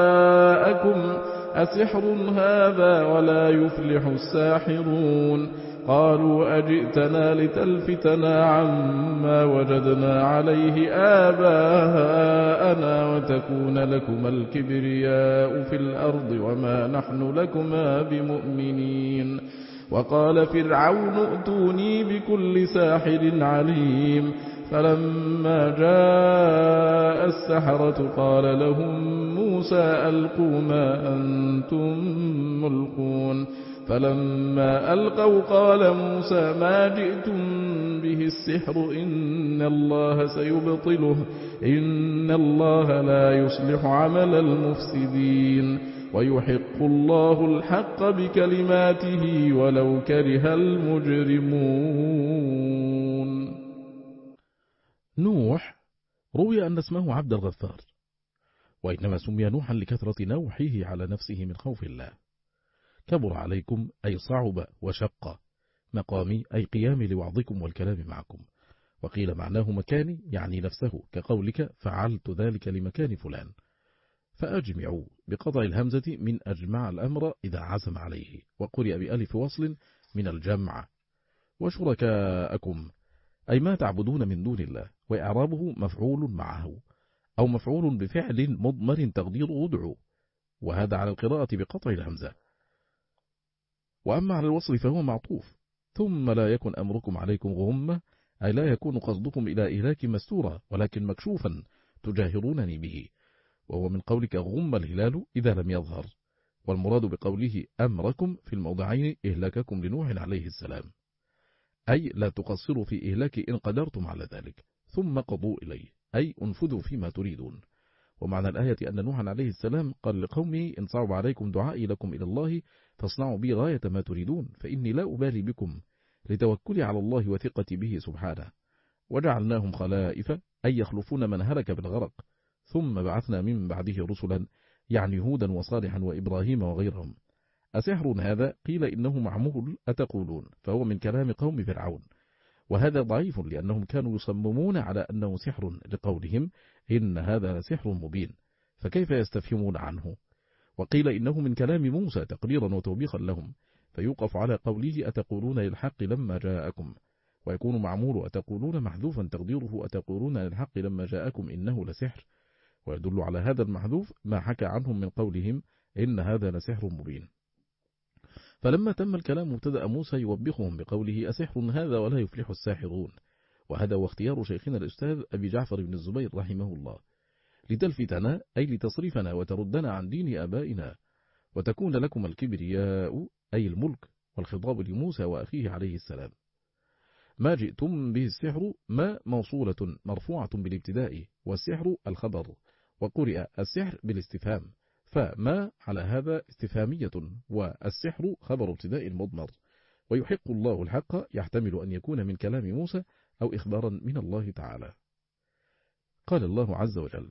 جاءكم أسحر هذا ولا يفلح الساحرون. قالوا أجئتنا لتلفتنا عما وجدنا عليه آباءنا وتكون لكما الكبرياء في الأرض وما نحن لكما بمؤمنين. وقال فرعون ائتوني بكل ساحر عليم. فلما جاء السحرة قال لهم موسى ألقوا ما أنتم ملقون. فلما ألقوا قال موسى ما جئتم به السحر إن الله سيبطله إن الله لا يصلح عمل المفسدين ويحق الله الحق بكلماته ولو كره المجرمون. نوح روي أن اسمه عبد الغفار، وإنما سمي نوحا لكثرة نوحه على نفسه من خوف الله. كبر عليكم أي صعب وشق، مقامي أي قيامي لوعظكم والكلام معكم. وقيل معناه مكاني يعني نفسه، كقولك فعلت ذلك لمكان فلان. فأجمعوا بقطع الهمزة من أجمع الأمر إذا عزم عليه، وقرئ بألف وصل من الجمع. وشركاءكم أي ما تعبدون من دون الله، وإعرابه مفعول معه أو مفعول بفعل مضمر تقدير ادعوا، وهذا على القراءة بقطع الهمزة. وأما على الوصل فهو معطوف. ثم لا يكن أمركم عليكم غمة أي لا يكون قصدكم إلى إهلاك مستورا ولكن مكشوفا تجاهرونني به، وهو من قولك غم الهلال إذا لم يظهر. والمراد بقوله أمركم في الموضعين إهلاككم لنوح عليه السلام، أي لا تقصروا في إهلاك إن قدرتم على ذلك، ثم قضوا إليه أي انفذوا فيما تريدون. ومعنى الآية أن نوحا عليه السلام قال لقومه إن صعب عليكم دعائي لكم إلى الله فاصنعوا بي غاية ما تريدون فإني لا أبالي بكم، لتوكلي على الله وثقتي به سبحانه. وجعلناهم خلائف أي يخلفون من هلك بالغرق، ثم بعثنا من بعده رسلا يعني هودا وصالحا وإبراهيم وغيرهم. أسحر هذا؟ قيل إنه معمول أتقولون، فهو من كلام قوم فرعون، وهذا ضعيف لأنهم كانوا يصممون على أنه سحر لقولهم إن هذا لسحر مبين، فكيف يستفهمون عنه؟ وقيل إنه من كلام موسى تقريرا وتوبيخا لهم، فيوقف على قوله أتقولون للحق لما جاءكم، ويكون معمول أتقولون محذوفا تقديره أتقولون للحق لما جاءكم إنه لسحر. ويدل على هذا المحذوف ما حكى عنهم من قولهم إن هذا لسحر مبين. فلما تم الكلام ابتدأ موسى يوبخهم بقوله أسحر هذا ولا يفلح الساحرون. وهذا هو اختيار شيخنا الأستاذ أبي جعفر بن الزبير رحمه الله، لتلفتنا أي لتصرفنا وتردنا عن دين آبائنا، وتكون لكم الكبرياء أي الملك، والخطاب لموسى وأخيه عليه السلام. ما جئتم به السحر ما موصولة مرفوعة بالابتداء، والسحر الخبر، وقرئ السحر بالاستفهام، فما على هذا استفهامية، والسحر خبر ابتداء مضمر. ويحق الله الحق يحتمل أن يكون من كلام موسى أو إخبارا من الله تعالى. قال الله عز وجل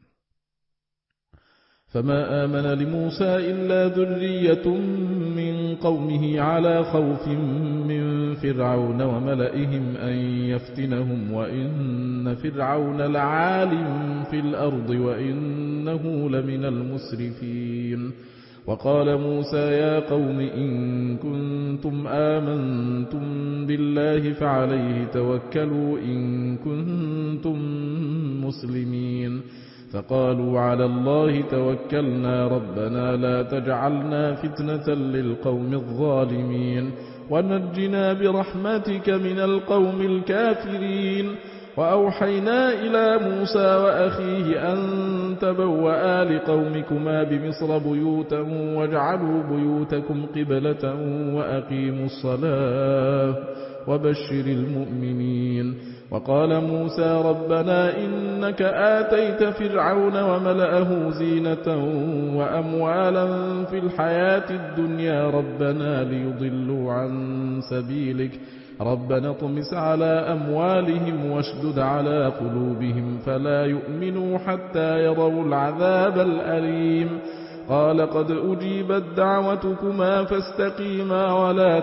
فما آمن لموسى إلا ذرية من قومه على خوف من فرعون وملئهم أن يفتنهم وإن فرعون لعال في الأرض وإنه لمن المسرفين. وقال موسى يا قوم إن كنتم آمنتم بالله فعليه توكلوا إن كنتم مسلمين. فقالوا على الله توكلنا ربنا لا تجعلنا فتنة للقوم الظالمين ونجنا برحمتك من القوم الكافرين. وأوحينا إلى موسى وأخيه أن تبوأ لقومكما بمصر بيوتا واجعلوا بيوتكم قبلة وأقيموا الصلاة وبشر المؤمنين. وقال موسى ربنا إنك آتيت فرعون وملأه زينة وأموالا في الحياة الدنيا ربنا ليضلوا عن سبيلك ربنا اطمس على أموالهم واشدد على قلوبهم فلا يؤمنوا حتى يروا العذاب الأليم. قال قد أجيبت دعوتكما فاستقيما ولا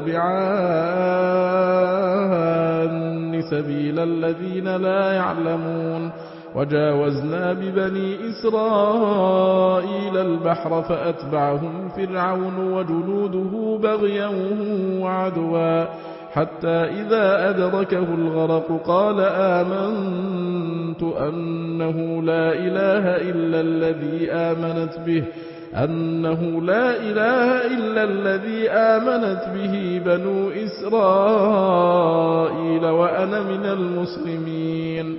تتبعان سبيل الذين لا يعلمون. وجاوزنا ببني إسرائيل البحر فأتبعهم فرعون وجنوده بغيا وعدوا حتى إذا أدركه الغرق قال آمنت أنه لا إله إلا الذي آمنت به أنه لا إله إلا الذي آمنت به بنو إسرائيل وأنا من المسلمين.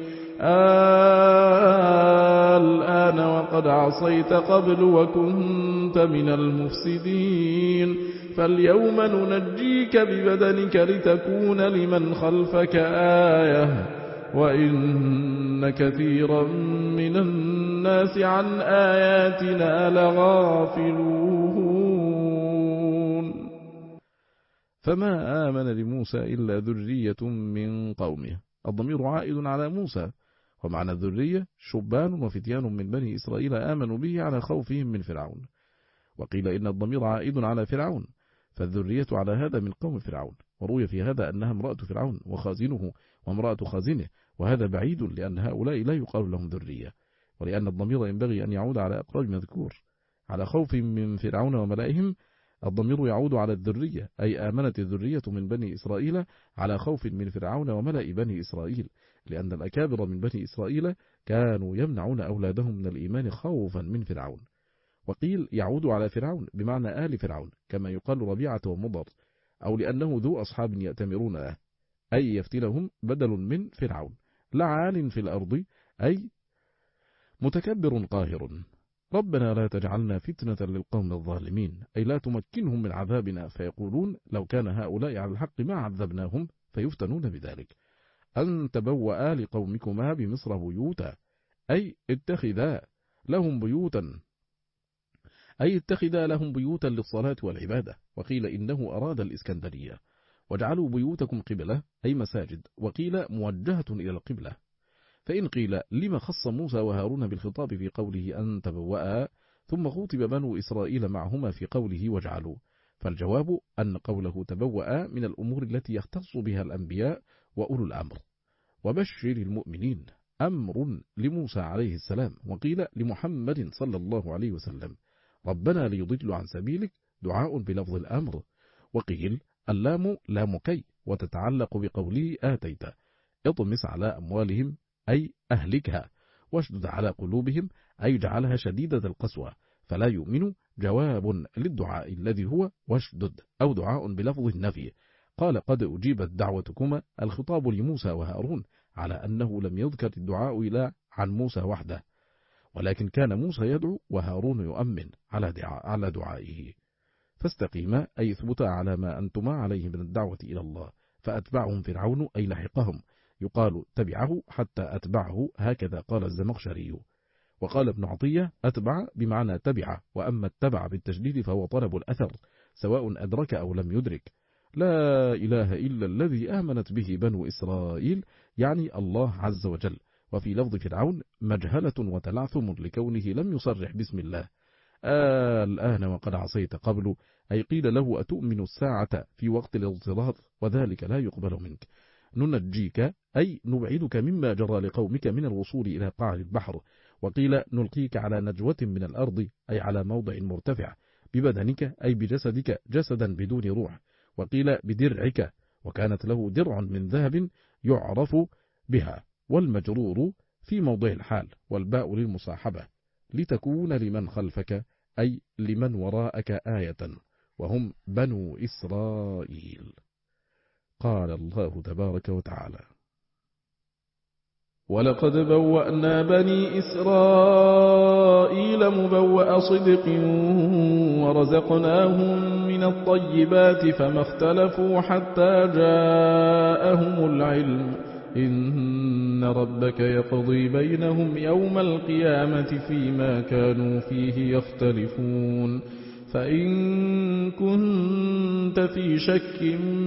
الآن وقد عصيت قبل وكنت من المفسدين فاليوم ننجيك ببدنك لتكون لمن خلفك آية وإن كثيرا من الناس عن آياتنا لغافلون. فما آمن لموسى إلا ذرية من قومه. الضمير عائد على موسى، ومعنى الذرية شبان وفتيان من بني إسرائيل آمنوا به على خوفهم من فرعون. وقيل إن الضمير عائد على فرعون، فالذرية على هذا من قوم فرعون. وروي في هذا أنها امرأة فرعون وخازنه وامرأة خازنه، وهذا بعيد لأن هؤلاء لا يقال لهم ذرية، ولأن الضمير ينبغي أن يعود على أقرب مذكور. على خوف من فرعون وملائهم، الضمير يعود على الذرية، أي آمنت الذرية من بني إسرائيل على خوف من فرعون وملأ بني إسرائيل، لأن الأكابر من بني إسرائيل كانوا يمنعون أولادهم من الإيمان خوفا من فرعون. وقيل يعود على فرعون بمعنى آل فرعون، كما يقال ربيعة ومضر، أو لأنه ذو أصحاب يأتمرون له، أي يفتنهم بدل من فرعون. لعان في الأرض أي متكبر قاهر. ربنا لا تجعلنا فتنة للقوم الظالمين، أي لا تمكنهم من عذابنا فيقولون لو كان هؤلاء على الحق ما عذبناهم فيفتنون بذلك. أن تبوأ لقومكما بمصر بيوتا، أي اتخذا لهم بيوتا أي اتخذا لهم بيوتا للصلاة والعبادة. وقيل إنه أراد الإسكندرية. واجعلوا بيوتكم قبلة أي مساجد، وقيل موجهة إلى القبلة. فإن قيل لما خص موسى وهارون بالخطاب في قوله أن تبوأ ثم خطب بنو إسرائيل معهما في قوله واجعلوا، فالجواب أن قوله تبوأ من الأمور التي يختص بها الأنبياء وأولو الأمر. وبشر المؤمنين أمر لموسى عليه السلام، وقيل لمحمد صلى الله عليه وسلم. ربنا ليضل عن سبيلك دعاء بلفظ الأمر. وقيل اللام لام كي، وتتعلق بقوله آتيت، اطمس على أموالهم أي أهلكها، واشدد على قلوبهم أي جعلها شديدة القسوة فلا يؤمنوا، جواب للدعاء الذي هو واشدد، أو دعاء بلفظ النفي. قال قد أجيبت دعوتكما، الخطاب لموسى وهارون، على أنه لم يذكر الدعاء إلا عن موسى وحده، ولكن كان موسى يدعو وهارون يؤمن على دعاء على دعائه. فاستقيما أي اثبتا على ما أنتما عليه من الدعوة إلى الله. فأتبعهم فرعون أي لحقهم، يقال تبعه حتى أتبعه، هكذا قال الزمخشري. وقال ابن عطية أتبع بمعنى تبع، وأما اتبع بالتشديد فهو طلب الأثر سواء أدرك أو لم يدرك. لا إله إلا الذي آمنت به بنو إسرائيل، يعني الله عز وجل. وفي لفظ فرعون مجهلة وتلعثم لكونه لم يصرح باسم الله. آه الآن وقد عصيت قبل، أي قيل له أتؤمن الساعة في وقت الاضطرار، وذلك لا يقبل منك. ننجيك أي نبعدك مما جرى لقومك من الوصول إلى قاع البحر. وقيل نلقيك على نجوة من الأرض أي على موضع مرتفع، ببدنك أي بجسدك جسدا بدون روح. وقيل بدرعك، وكانت له درع من ذهب يعرف بها، والمجرور في موضع الحال، والباء للمصاحبة، لتكون لمن خلفك أي لمن وراءك آية، وهم بنو إسرائيل. قال الله تبارك وتعالى ولقد بوأنا بني إسرائيل مبوأ صدق ورزقناهم من الطيبات فما اختلفوا حتى جاءهم العلم إن ربك يقضي بينهم يوم القيامة فيما كانوا فيه يختلفون. فإن كنت في شك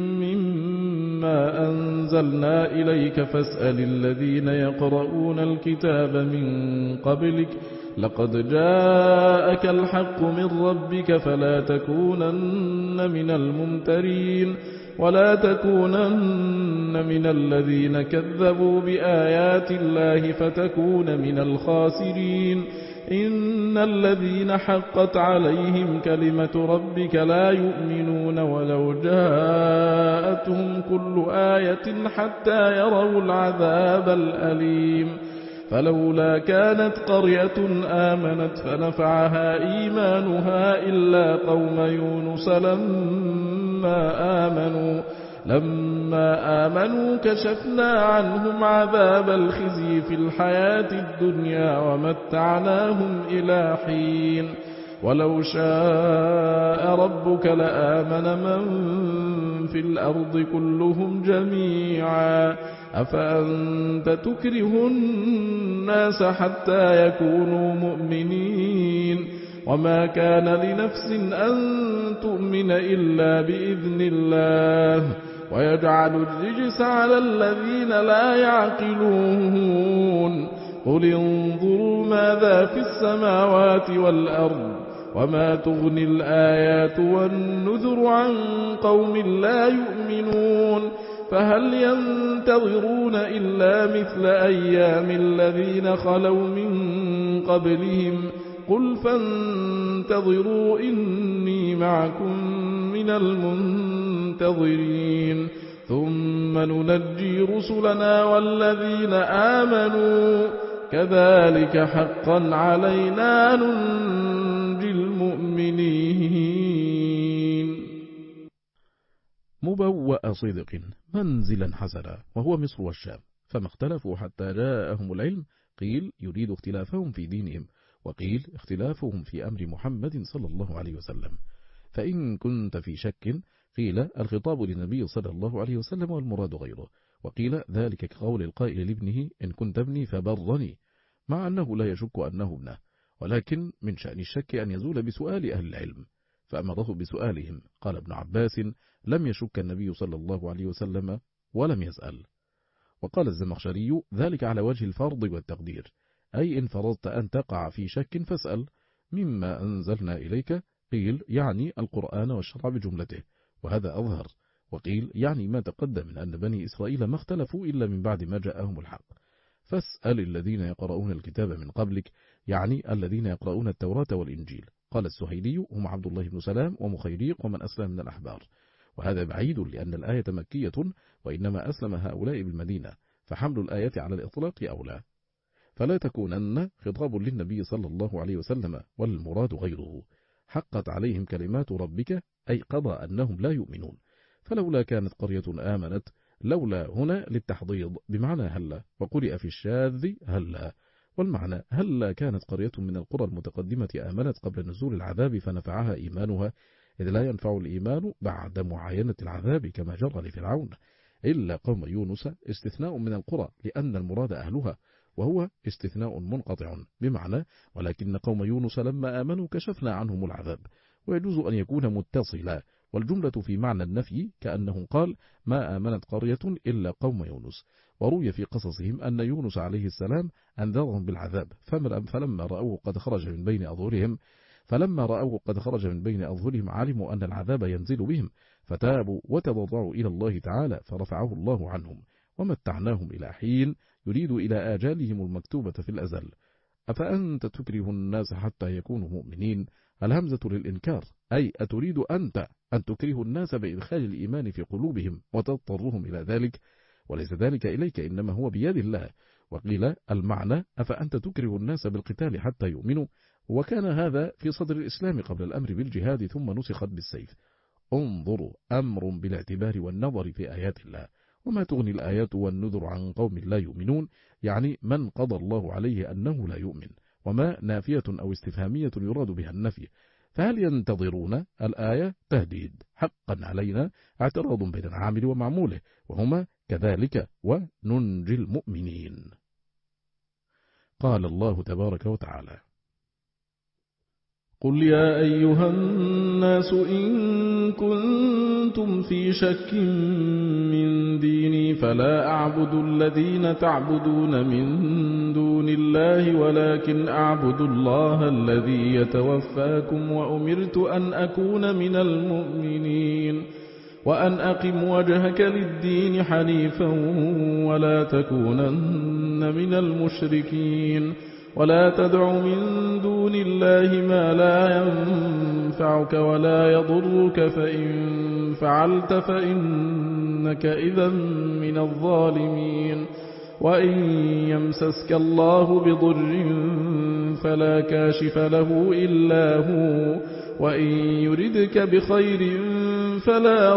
مما أنزلنا إليك فاسأل الذين يقرؤون الكتاب من قبلك لقد جاءك الحق من ربك فلا تكونن من الممترين ولا تكونن من الذين كذبوا بآيات الله فتكون من الخاسرين. إن الذين حقت عليهم كلمة ربك لا يؤمنون ولو جاءتهم كل آية حتى يروا العذاب الأليم فلولا كانت قرية آمنت فنفعها إيمانها إلا قوم يونس لما آمنوا لما آمنوا كشفنا عنهم عذاب الخزي في الحياة الدنيا ومتعناهم إلى حين ولو شاء ربك لآمن من في الأرض كلهم جميعا أفأنت تكره الناس حتى يكونوا مؤمنين وما كان لنفس أن تؤمن إلا بإذن الله ويجعل الرجس على الذين لا يعقلون قل انظروا ماذا في السماوات والأرض وما تغني الآيات والنذر عن قوم لا يؤمنون فهل ينتظرون إلا مثل أيام الذين خلوا من قبلهم قل فانتظروا إني معكم من المنتظرين ثم ننجي رسلنا والذين آمنوا كذلك حقا علينا ننجي المؤمنين. مبوأ صدق منزلا حسنا وهو مصر والشام فما اختلفوا حتى جاءهم العلم قيل يريد اختلافهم في دينهم وقيل اختلافهم في أمر محمد صلى الله عليه وسلم. فإن كنت في شك قيل الخطاب للنبي صلى الله عليه وسلم والمراد غيره وقيل ذلك كقول القائل لابنه إن كنت ابني فبرني مع أنه لا يشك أنه ابنه ولكن من شأن الشك أن يزول بسؤال أهل العلم فأمره بسؤالهم. قال ابن عباس لم يشك النبي صلى الله عليه وسلم ولم يسأل. وقال الزمخشري ذلك على وجه الفرض والتقدير أي إن فرضت أن تقع في شك فاسأل مما أنزلنا إليك قيل يعني القرآن والشرع بجملته وهذا أظهر وقيل يعني ما تقدم من أن بني إسرائيل ما اختلفوا إلا من بعد ما جاءهم الحق فاسأل الذين يقرؤون الكتاب من قبلك يعني الذين يقرؤون التوراة والإنجيل. قال السهيلي هم عبد الله بن سلام ومخيريق ومن أسلم من الأحبار وهذا بعيد لأن الآية مكية وإنما أسلم هؤلاء بالمدينة فحمل الآية على الإطلاق أولى فلا تكونن خطاب للنبي صلى الله عليه وسلم والمراد غيره. حقت عليهم كلمات ربك أي قضى أنهم لا يؤمنون فلولا كانت قرية آمنت لولا هنا للتحضيض بمعنى هلا وقرئ في الشاذ هلا والمعنى هلا كانت قرية من القرى المتقدمة آمنت قبل نزول العذاب فنفعها إيمانها إذ لا ينفع الإيمان بعد معاينة العذاب كما جرى لفرعون إلا قوم يونس استثناء من القرى لأن المراد أهلها وهو استثناء منقطع بمعنى ولكن قوم يونس لما آمنوا كشفنا عنهم العذاب ويجوز أن يكون متصلا والجملة في معنى النفي كأنه قال ما آمنت قرية إلا قوم يونس وروي في قصصهم أن يونس عليه السلام أنذرهم بالعذاب فلما رأوه قد خرج من بين أظهرهم فلما رأوه قد خرج من بين أظهرهم علموا أن العذاب ينزل بهم فتابوا وتضرعوا إلى الله تعالى فرفعه الله عنهم ومتعناهم إلى حين يريد إلى آجالهم المكتوبة في الأزل. أفأنت تكره الناس حتى يكونوا مؤمنين الهمزة للإنكار أي أتريد أنت أن تكره الناس بإدخال الإيمان في قلوبهم وتضطرهم إلى ذلك وليس ذلك إليك إنما هو بيد الله. وقيل المعنى أفأنت تكره الناس بالقتال حتى يؤمنوا وكان هذا في صدر الإسلام قبل الأمر بالجهاد ثم نسخت بالسيف. انظروا أمر بالاعتبار والنظر في آيات الله وما تغني الآيات والنذر عن قوم لا يؤمنون يعني من قضى الله عليه أنه لا يؤمن وما نافية أو استفهامية يراد بها النفي فهل ينتظرون الآية تهديد حقا علينا اعتراض بين العامل ومعموله وهما كذلك وننجي المؤمنين. قال الله تبارك وتعالى قل يا أيها الناس إن كنتم في شك من ديني فلا أعبد الذين تعبدون من دون الله ولكن أعبد الله الذي يتوفاكم وأمرت أن أكون من المؤمنين وأن أقم وجهك للدين حنيفا ولا تكونن من المشركين ولا تدع من دون الله ما لا ينفعك ولا يضرك فإن فعلت فإنك إذا من الظالمين وإن يمسسك الله بضر فلا كاشف له إلا هو وإن يردك بخير فلا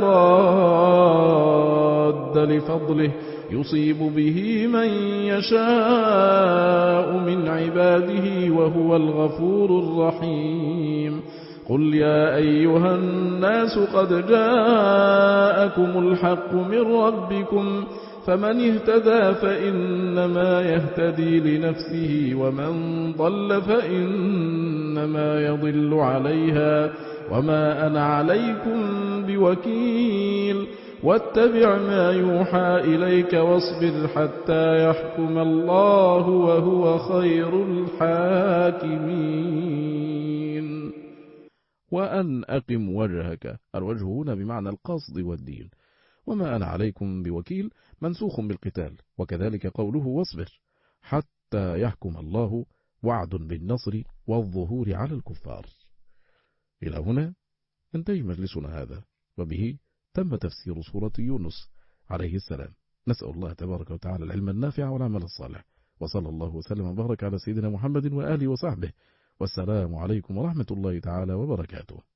راد لفضله يصيب به من يشاء من عباده وهو الغفور الرحيم قل يا أيها الناس قد جاءكم الحق من ربكم فمن اهتدى فإنما يهتدي لنفسه ومن ضل فإنما يضل عليها وما أنا عليكم بوكيل واتبع ما يوحى إليك واصبر حتى يحكم الله وهو خير الحاكمين. وأن أقم وجهك، الوجه هنا بمعنى القصد والدين. وما أنا عليكم بوكيل منسوخ بالقتال، وكذلك قوله واصبر حتى يحكم الله وعد بالنصر والظهور على الكفار. إلى هنا انتهي مجلسنا هذا، وبه تم تفسير سورة يونس عليه السلام. نسأل الله تبارك وتعالى العلم النافع والعمل الصالح، وصلى الله وسلم وبارك على سيدنا محمد وآله وصحبه، والسلام عليكم ورحمة الله تعالى وبركاته.